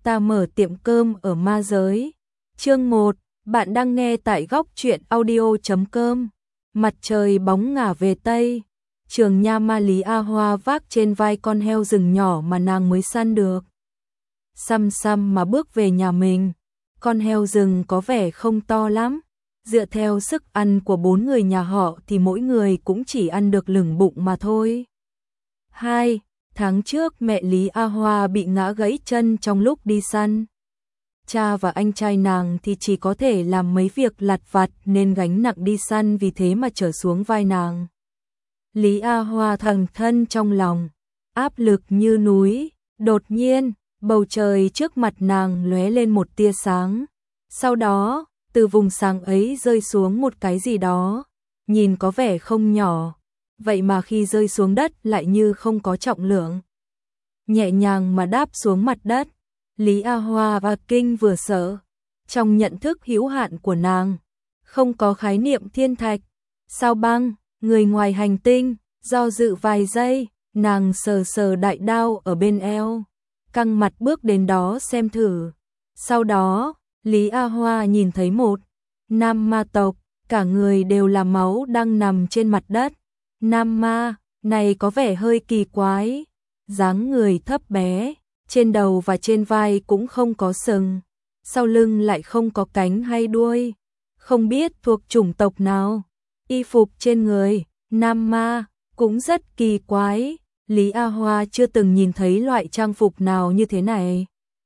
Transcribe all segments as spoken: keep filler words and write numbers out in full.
ta mở tiệm cơm ở ma giới. Chương một, bạn đang nghe tại góc truyện audio chấm com. Mặt trời bóng ngả về Tây, Trường Nha Ma Lý A Hoa vác trên vai con heo rừng nhỏ mà nàng mới săn được. Xăm xăm mà bước về nhà mình, con heo rừng có vẻ không to lắm. Dựa theo sức ăn của bốn người nhà họ thì mỗi người cũng chỉ ăn được lửng bụng mà thôi. Hai tháng trước mẹ Lý A Hoa bị ngã gãy chân trong lúc đi săn. Cha và anh trai nàng thì chỉ có thể làm mấy việc lặt vặt nên gánh nặng đi săn vì thế mà trở xuống vai nàng. Lý A Hoa thầm thân trong lòng, áp lực như núi. Đột nhiên, bầu trời trước mặt nàng lóe lên một tia sáng. Sau đó, từ vùng sáng ấy rơi xuống một cái gì đó, nhìn có vẻ không nhỏ, vậy mà khi rơi xuống đất lại như không có trọng lượng. Nhẹ nhàng mà đáp xuống mặt đất, Lý A Hoa và kinh vừa sợ. Trong nhận thức hữu hạn của nàng, không có khái niệm thiên thạch, sao băng, người ngoài hành tinh. Do dự vài giây, nàng sờ sờ đại đao ở bên eo, căng mặt bước đến đó xem thử. Sau đó, Lý A Hoa nhìn thấy một nam ma tộc, cả người đều là máu đang nằm trên mặt đất. Nam ma này có vẻ hơi kỳ quái, dáng người thấp bé, trên đầu và trên vai cũng không có sừng, sau lưng lại không có cánh hay đuôi, không biết thuộc chủng tộc nào. Y phục trên người nam ma cũng rất kỳ quái, Lý A Hoa chưa từng nhìn thấy loại trang phục nào như thế này.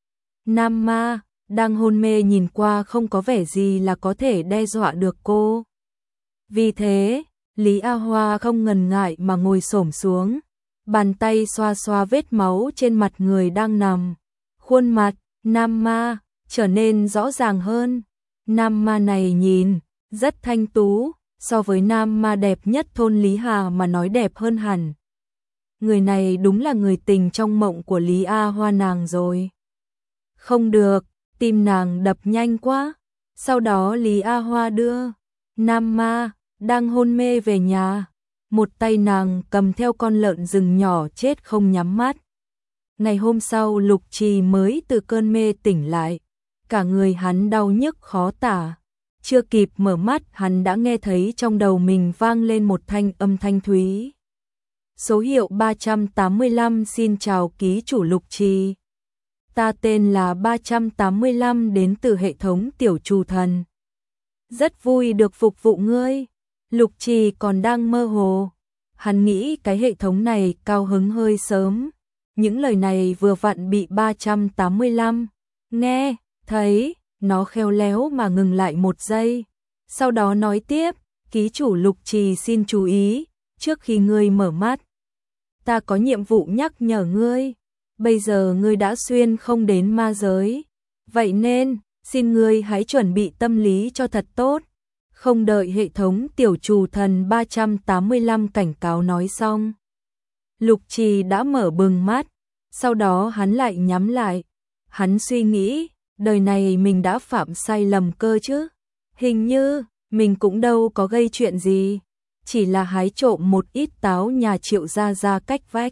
Nam ma đang hôn mê nhìn qua không có vẻ gì là có thể đe dọa được cô. Vì thế, Lý A Hoa không ngần ngại mà ngồi xổm xuống, bàn tay xoa xoa vết máu trên mặt người đang nằm. Khuôn mặt nam ma trở nên rõ ràng hơn. Nam ma này nhìn rất thanh tú, so với nam ma đẹp nhất thôn Lý Hà mà nói đẹp hơn hẳn. Người này đúng là người tình trong mộng của Lý A Hoa nàng rồi. Không được, tim nàng đập nhanh quá. Sau đó Lý A Hoa đưa nam ma đang hôn mê về nhà. Một tay nàng cầm theo con lợn rừng nhỏ chết không nhắm mắt. Ngày hôm sau Lục Trì mới từ cơn mê tỉnh lại. Cả người hắn đau nhức khó tả. Chưa kịp mở mắt hắn đã nghe thấy trong đầu mình vang lên một thanh âm thanh thúy. Số hiệu ba trăm tám mươi lăm, xin chào ký chủ Lục Trì. Ta tên là ba trăm tám mươi lăm, đến từ hệ thống Tiểu Trù Thần. Rất vui được phục vụ ngươi. Lục Trì còn đang mơ hồ. Hắn nghĩ cái hệ thống này cao hứng hơi sớm. Những lời này vừa vặn bị ba trăm tám mươi lăm nghe thấy, nó khéo léo mà ngừng lại một giây. Sau đó nói tiếp, ký chủ Lục Trì xin chú ý, trước khi ngươi mở mắt, ta có nhiệm vụ nhắc nhở ngươi. Bây giờ ngươi đã xuyên không đến ma giới, vậy nên, xin ngươi hãy chuẩn bị tâm lý cho thật tốt. Không đợi hệ thống Tiểu Trù Thần ba trăm tám mươi lăm cảnh cáo nói xong, Lục Trì đã mở bừng mắt, sau đó hắn lại nhắm lại. Hắn suy nghĩ, đời này mình đã phạm sai lầm cơ chứ. Hình như, mình cũng đâu có gây chuyện gì, chỉ là hái trộm một ít táo nhà Triệu gia gia cách vách.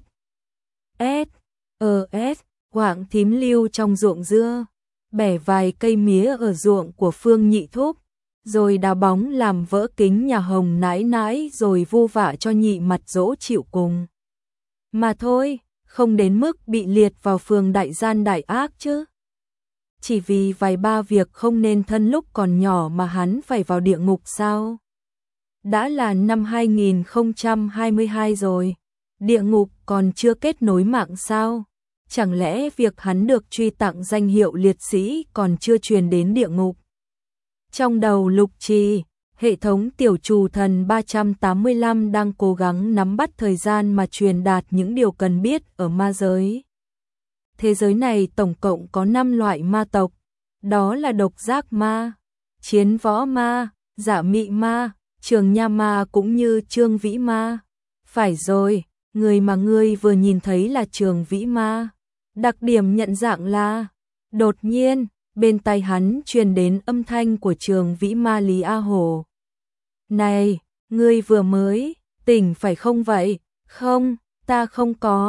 S, ờ S, quạng thím lưu trong ruộng dưa, bẻ vài cây mía ở ruộng của Phương Nhị Thúc, rồi đá bóng làm vỡ kính nhà Hồng nãi nãi rồi vu vạ cho Nhị Mặt Dỗ chịu cùng. Mà thôi, không đến mức bị liệt vào phường đại gian đại ác chứ. Chỉ vì vài ba việc không nên thân lúc còn nhỏ mà hắn phải vào địa ngục sao? Đã là năm hai nghìn không trăm hai mươi hai rồi, địa ngục còn chưa kết nối mạng sao? Chẳng lẽ việc hắn được truy tặng danh hiệu liệt sĩ còn chưa truyền đến địa ngục? Trong đầu Lục Trì, hệ thống Tiểu Trù Thần ba trăm tám mươi lăm đang cố gắng nắm bắt thời gian mà truyền đạt những điều cần biết ở ma giới. Thế giới này tổng cộng có năm loại ma tộc, đó là độc giác ma, chiến võ ma, dạ mị ma, trường nha ma cũng như trương vĩ ma. Phải rồi, người mà ngươi vừa nhìn thấy là trường vĩ ma. Đặc điểm nhận dạng là, đột nhiên, bên tai hắn truyền đến âm thanh của trường vĩ ma Lý A Hồ. Này, ngươi vừa mới tỉnh phải không vậy? Không, ta không có.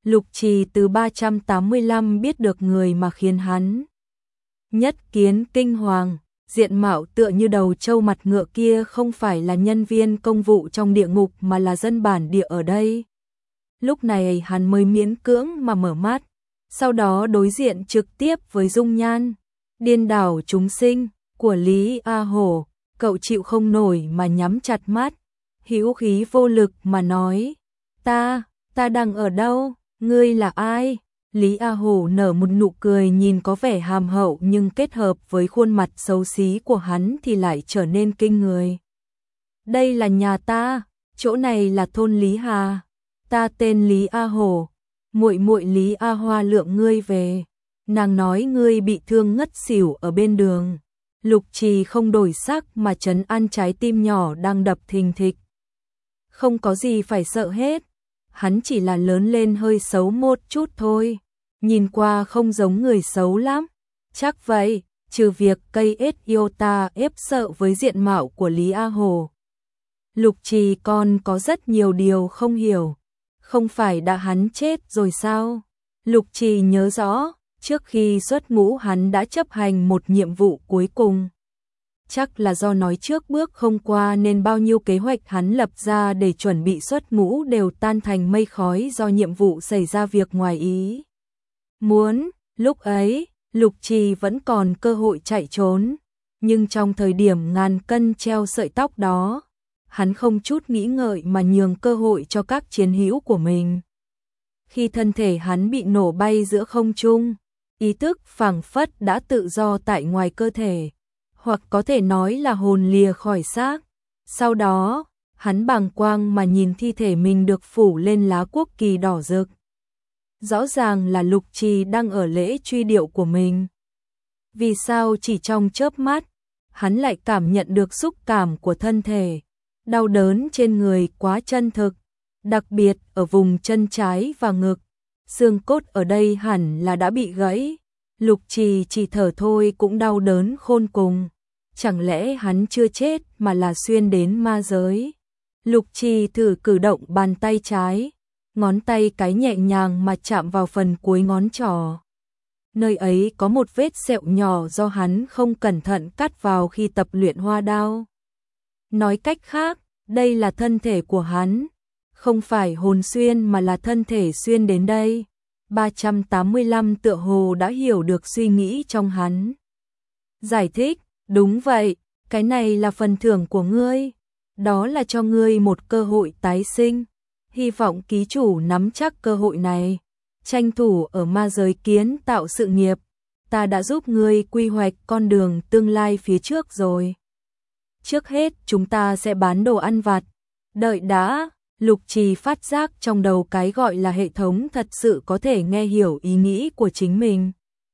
Lục Trì từ ba trăm tám mươi lăm biết được người mà khiến hắn nhất kiến kinh hoàng, diện mạo tựa như đầu trâu mặt ngựa kia không phải là nhân viên công vụ trong địa ngục mà là dân bản địa ở đây. Lúc này hắn mới miễn cưỡng mà mở mắt, sau đó đối diện trực tiếp với dung nhan điên đảo chúng sinh của Lý A Hổ, cậu chịu không nổi mà nhắm chặt mắt, hữu khí vô lực mà nói, ta, ta đang ở đâu, ngươi là ai? Lý A Hổ nở một nụ cười nhìn có vẻ hàm hậu nhưng kết hợp với khuôn mặt xấu xí của hắn thì lại trở nên kinh người. Đây là nhà ta, chỗ này là thôn Lý Hà, ta tên Lý A Hổ, muội muội Lý A Hoa lượng ngươi về, nàng nói ngươi bị thương ngất xỉu ở bên đường. Lục Trì không đổi sắc mà trấn an trái tim nhỏ đang đập thình thịch. Không có gì phải sợ hết, hắn chỉ là lớn lên hơi xấu một chút thôi, nhìn qua không giống người xấu lắm. Chắc vậy, trừ việc cây ết yêu ta ép sợ với diện mạo của Lý A Hồ. Lục Trì còn có rất nhiều điều không hiểu, không phải đã hắn chết rồi sao? Lục Trì nhớ rõ, trước khi xuất ngũ hắn đã chấp hành một nhiệm vụ cuối cùng. Chắc là do nói trước bước không qua nên bao nhiêu kế hoạch hắn lập ra để chuẩn bị xuất ngũ đều tan thành mây khói do nhiệm vụ xảy ra việc ngoài ý muốn. Lúc ấy, Lục Trì vẫn còn cơ hội chạy trốn, nhưng trong thời điểm ngàn cân treo sợi tóc đó, hắn không chút nghĩ ngợi mà nhường cơ hội cho các chiến hữu của mình. Khi thân thể hắn bị nổ bay giữa không trung, ý thức phảng phất đã tự do tại ngoài cơ thể, hoặc có thể nói là hồn lìa khỏi xác. Sau đó, hắn bàng quang mà nhìn thi thể mình được phủ lên lá quốc kỳ đỏ rực. Rõ ràng là Lục Trì đang ở lễ truy điệu của mình. Vì sao chỉ trong chớp mắt, hắn lại cảm nhận được xúc cảm của thân thể, đau đớn trên người quá chân thực, đặc biệt ở vùng chân trái và ngực. Xương cốt ở đây hẳn là đã bị gãy. Lục Trì chỉ thở thôi cũng đau đớn khôn cùng. Chẳng lẽ hắn chưa chết mà là xuyên đến ma giới? Lục Trì thử cử động bàn tay trái, ngón tay cái nhẹ nhàng mà chạm vào phần cuối ngón trỏ. Nơi ấy có một vết sẹo nhỏ do hắn không cẩn thận cắt vào khi tập luyện hoa đao. Nói cách khác, đây là thân thể của hắn, không phải hồn xuyên mà là thân thể xuyên đến đây. ba trăm tám mươi lăm tựa hồ đã hiểu được suy nghĩ trong hắn. Giải thích, đúng vậy, cái này là phần thưởng của ngươi, đó là cho ngươi một cơ hội tái sinh. Hy vọng ký chủ nắm chắc cơ hội này, tranh thủ ở ma giới kiến tạo sự nghiệp. Ta đã giúp ngươi quy hoạch con đường tương lai phía trước rồi. Trước hết chúng ta sẽ bán đồ ăn vặt. Đợi đã, Lục Trì phát giác trong đầu cái gọi là hệ thống thật sự có thể nghe hiểu ý nghĩ của chính mình.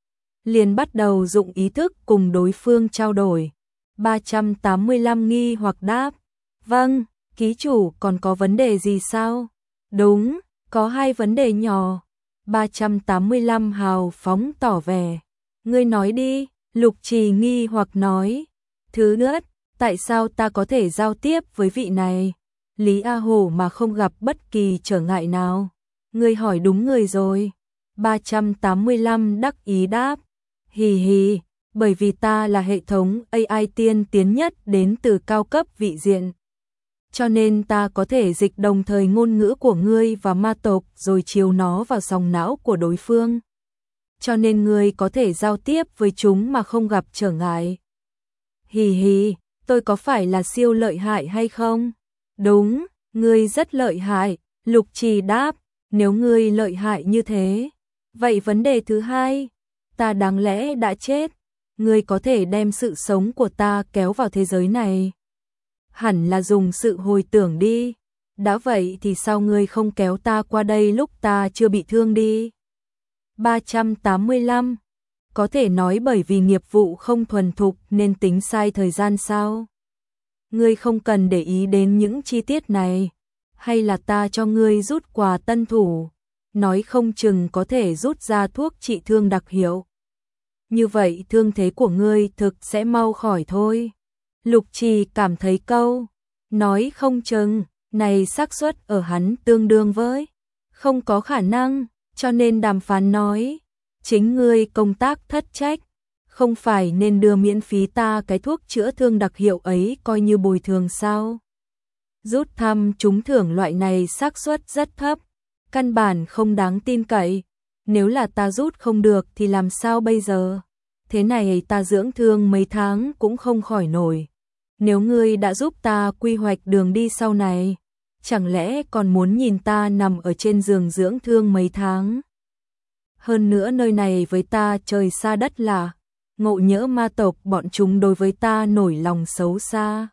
Liền bắt đầu dụng ý thức cùng đối phương trao đổi. ba trăm tám mươi lăm nghi hoặc đáp. Vâng, ký chủ còn có vấn đề gì sao? Đúng, có hai vấn đề nhỏ. ba trăm tám mươi lăm hào phóng tỏ vẻ. Ngươi nói đi, Lục Trì nghi hoặc nói. Thứ nhất, tại sao ta có thể giao tiếp với vị này, Lý A Hổ mà không gặp bất kỳ trở ngại nào? Ngươi hỏi đúng người rồi. ba trăm tám mươi lăm đắc ý đáp. Hì hì, bởi vì ta là hệ thống a i tiên tiến nhất đến từ cao cấp vị diện. Cho nên ta có thể dịch đồng thời ngôn ngữ của ngươi và ma tộc rồi chiếu nó vào sòng não của đối phương. Cho nên ngươi có thể giao tiếp với chúng mà không gặp trở ngại. Hì hì, tôi có phải là siêu lợi hại hay không? Đúng, ngươi rất lợi hại, Lục Trì đáp. Nếu ngươi lợi hại như thế, vậy vấn đề thứ hai, ta đáng lẽ đã chết, ngươi có thể đem sự sống của ta kéo vào thế giới này. Hẳn là dùng sự hồi tưởng đi. Đã vậy thì sao ngươi không kéo ta qua đây lúc ta chưa bị thương đi? ba trăm tám mươi lăm. Có thể nói bởi vì nghiệp vụ không thuần thục nên tính sai thời gian sao? Ngươi không cần để ý đến những chi tiết này. Hay là ta cho ngươi rút quà tân thủ, nói không chừng có thể rút ra thuốc trị thương đặc hiệu. Như vậy thương thế của ngươi thực sẽ mau khỏi thôi. Lục Trì cảm thấy câu nói không chừng này xác suất ở hắn tương đương với không có khả năng. Cho nên đàm phán nói, chính ngươi công tác thất trách, không phải nên đưa miễn phí ta cái thuốc chữa thương đặc hiệu ấy coi như bồi thường sao? Rút thăm trúng thưởng loại này xác suất rất thấp, căn bản không đáng tin cậy. Nếu là ta rút không được thì làm sao bây giờ? Thế này ta dưỡng thương mấy tháng cũng không khỏi nổi. Nếu ngươi đã giúp ta quy hoạch đường đi sau này, chẳng lẽ còn muốn nhìn ta nằm ở trên giường dưỡng thương mấy tháng? Hơn nữa nơi này với ta trời xa đất lạ, ngộ nhỡ ma tộc bọn chúng đối với ta nổi lòng xấu xa.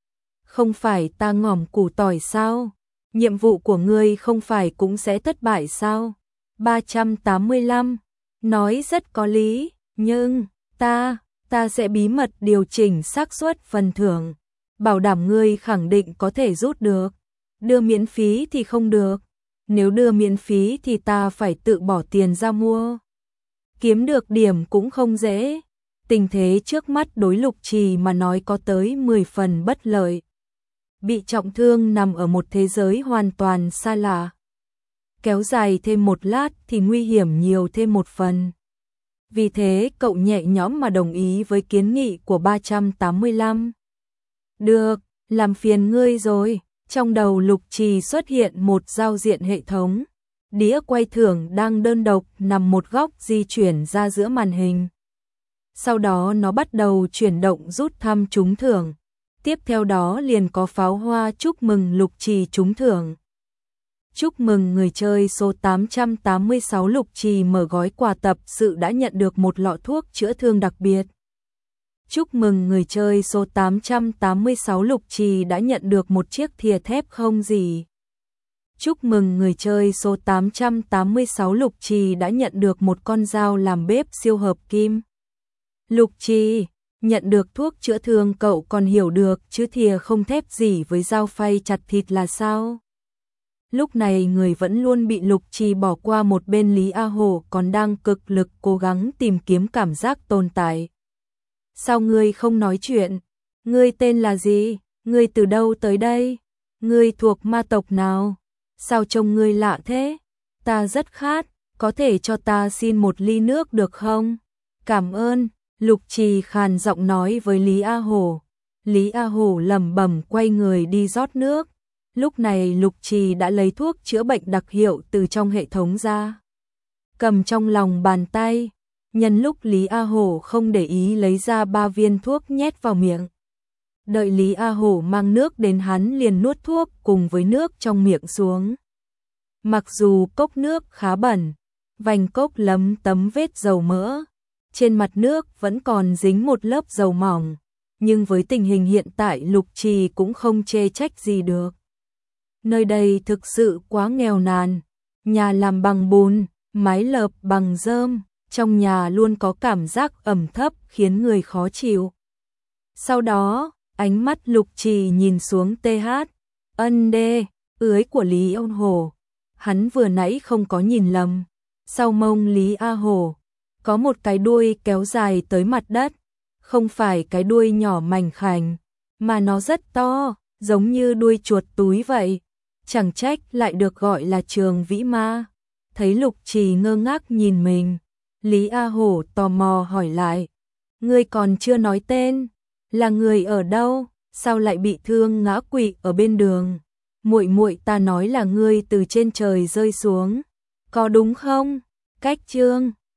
Không phải ta ngỏm củ tỏi sao? Nhiệm vụ của ngươi không phải cũng sẽ thất bại sao? ba trăm tám mươi lăm. Nói rất có lý, nhưng ta, ta sẽ bí mật điều chỉnh xác suất phần thưởng, bảo đảm ngươi khẳng định có thể rút được. Đưa miễn phí thì không được. Nếu đưa miễn phí thì ta phải tự bỏ tiền ra mua. Kiếm được điểm cũng không dễ. Tình thế trước mắt đối Lục Trì mà nói có tới mười phần bất lợi. Bị trọng thương nằm ở một thế giới hoàn toàn xa lạ. Kéo dài thêm một lát thì nguy hiểm nhiều thêm một phần. Vì thế cậu nhẹ nhõm mà đồng ý với kiến nghị của ba trăm tám mươi lăm. Được, làm phiền ngươi rồi. Trong đầu Lục Trì xuất hiện một giao diện hệ thống. Đĩa quay thưởng đang đơn độc nằm một góc di chuyển ra giữa màn hình. Sau đó nó bắt đầu chuyển động rút thăm trúng thưởng. Tiếp theo đó liền có pháo hoa chúc mừng Lục Trì trúng thưởng. Chúc mừng người chơi số tám trăm tám mươi sáu Lục Trì mở gói quà tập sự đã nhận được một lọ thuốc chữa thương đặc biệt. Chúc mừng người chơi số tám trăm tám mươi sáu Lục Trì đã nhận được một chiếc thìa thép không gì. Chúc mừng người chơi số tám trăm tám mươi sáu Lục Trì đã nhận được một con dao làm bếp siêu hợp kim. Lục Trì, nhận được thuốc chữa thương cậu còn hiểu được chứ thìa không thép gì với dao phay chặt thịt là sao? Lúc này người vẫn luôn bị Lục Trì bỏ qua một bên Lý A Hổ còn đang cực lực cố gắng tìm kiếm cảm giác tồn tại. Sao ngươi không nói chuyện? Ngươi tên là gì? Ngươi từ đâu tới đây? Ngươi thuộc ma tộc nào? Sao trông ngươi lạ thế? Ta rất khát, có thể cho ta xin một ly nước được không? Cảm ơn, Lục Trì khàn giọng nói với Lý A Hổ. Lý A Hổ lẩm bẩm quay người đi rót nước. Lúc này Lục Trì đã lấy thuốc chữa bệnh đặc hiệu từ trong hệ thống ra. Cầm trong lòng bàn tay. Nhân lúc Lý A Hổ không để ý lấy ra ba viên thuốc nhét vào miệng. Đợi Lý A Hổ mang nước đến hắn liền nuốt thuốc cùng với nước trong miệng xuống. Mặc dù cốc nước khá bẩn, vành cốc lấm tấm vết dầu mỡ, trên mặt nước vẫn còn dính một lớp dầu mỏng, nhưng với tình hình hiện tại Lục Trì cũng không chê trách gì được. Nơi đây thực sự quá nghèo nàn, nhà làm bằng bùn, mái lợp bằng rơm. Trong nhà luôn có cảm giác ẩm thấp khiến người khó chịu. Sau đó, ánh mắt Lục Trì nhìn xuống tê hát, ân đê, ưới của Lý A Hổ. Hắn vừa nãy không có nhìn lầm. Sau mông Lý A Hổ, có một cái đuôi kéo dài tới mặt đất. Không phải cái đuôi nhỏ mảnh khảnh, mà nó rất to, giống như đuôi chuột túi vậy. Chẳng trách lại được gọi là Trường Vĩ Ma. Thấy Lục Trì ngơ ngác nhìn mình, Lý A Hổ tò mò hỏi lại, ngươi còn chưa nói tên, là người ở đâu, sao lại bị thương ngã quỵ ở bên đường? Muội muội ta nói là ngươi từ trên trời rơi xuống, có đúng không? Cách chương